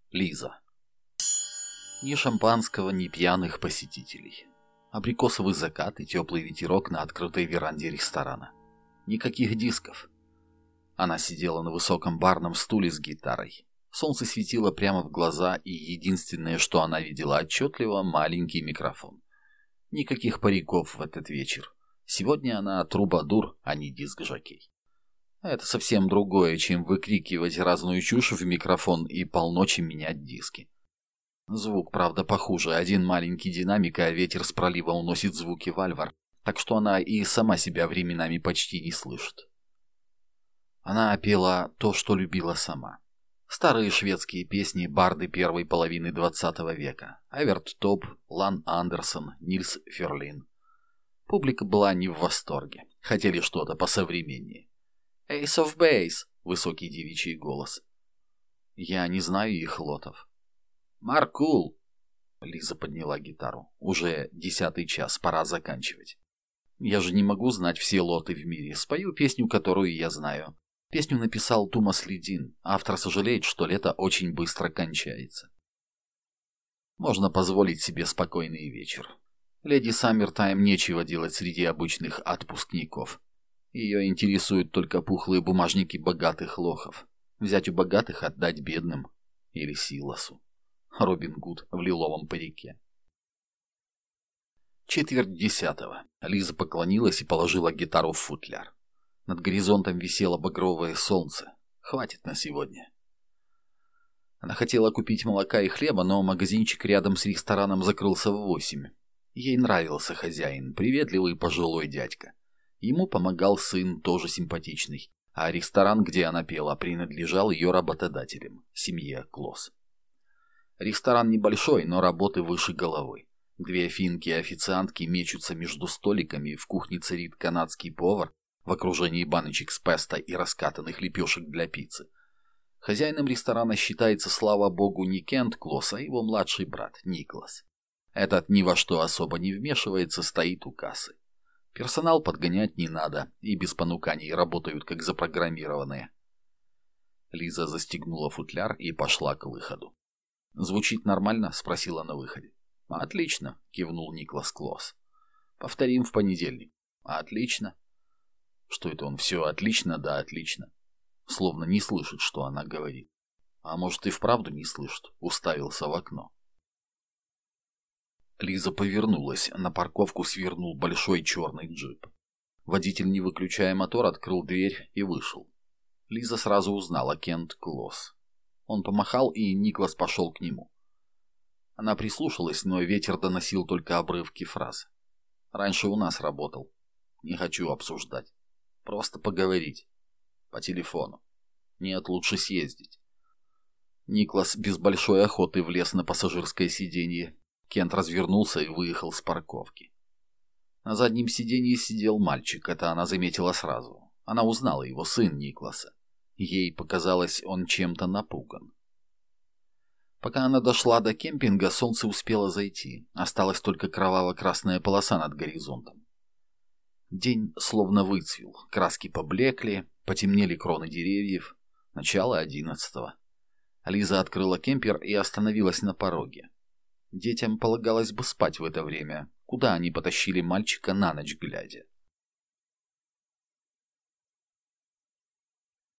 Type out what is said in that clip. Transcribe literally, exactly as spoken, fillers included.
Лиза. Ни шампанского, ни пьяных посетителей. Абрикосовый закат и теплый ветерок на открытой веранде ресторана. Никаких дисков. Она сидела на высоком барном стуле с гитарой. Солнце светило прямо в глаза, и единственное, что она видела отчетливо, маленький микрофон. Никаких париков в этот вечер. Сегодня она трубадур, а не диск-жокей. Это совсем другое, чем выкрикивать разную чушь в микрофон и полночи менять диски. Звук, правда, похуже. Один маленький динамик, а ветер с пролива уносит звуки вальвар, так что она и сама себя временами почти не слышит. Она пела то, что любила сама. Старые шведские песни барды первой половины двадцатого века. Эверт Топ, Лан Андерсон, Нильс Ферлин. Публика была не в восторге. Хотели что-то посовременнее. «Ace of Base», высокий девичий голос. Я не знаю их лотов. «Маркул!» Лиза подняла гитару. Уже десятый час, пора заканчивать. Я же не могу знать все лоты в мире. Спою песню, которую я знаю. Песню написал Тумас Лидин. Автор сожалеет, что лето очень быстро кончается. Можно позволить себе спокойный вечер. Леди Саммертайм нечего делать среди обычных отпускников. Ее интересуют только пухлые бумажники богатых лохов. Взять у богатых, отдать бедным. Или Силасу. Робин Гуд в лиловом парике. Четверть десятого. Лиза поклонилась и положила гитару в футляр. Над горизонтом висело багровое солнце. Хватит на сегодня. Она хотела купить молока и хлеба, но магазинчик рядом с рестораном закрылся в восемь. Ей нравился хозяин, приветливый пожилой дядька. Ему помогал сын, тоже симпатичный, а ресторан, где она пела, принадлежал ее работодателям, семье Клосс. Ресторан небольшой, но работы выше головой. Две финки-официантки мечутся между столиками, в кухне царит канадский повар в окружении баночек с песто и раскатанных лепешек для пиццы. Хозяином ресторана считается, слава богу, не Кент Клосс, а его младший брат Никлас. Этот ни во что особо не вмешивается, стоит у кассы. Персонал подгонять не надо, и без понуканий работают как запрограммированные. Лиза застегнула футляр и пошла к выходу. «Звучит нормально?» — спросила на выходе. «Отлично», — кивнул Никлас Клосс. «Повторим в понедельник». «Отлично». Что это он все отлично, да отлично. Словно не слышит, что она говорит. А может и вправду не слышит, уставился в окно. Лиза повернулась, на парковку свернул большой черный джип. Водитель, не выключая мотор, открыл дверь и вышел. Лиза сразу узнала Кент Клосс. Он помахал, и Никлас пошел к нему. Она прислушалась, но ветер доносил только обрывки фраз. «Раньше у нас работал. Не хочу обсуждать. Просто поговорить. По телефону. Нет, лучше съездить». Никлас без большой охоты влез на пассажирское сиденье. Кент развернулся и выехал с парковки. На заднем сиденье сидел мальчик, это она заметила сразу. Она узнала его, сын Никласа. Ей показалось, он чем-то напуган. Пока она дошла до кемпинга, солнце успело зайти. Осталась только кроваво-красная полоса над горизонтом. День словно выцвел, краски поблекли, потемнели кроны деревьев. Начало одиннадцатого. Лиза открыла кемпер и остановилась на пороге. Детям полагалось бы спать в это время. Куда они потащили мальчика на ночь глядя?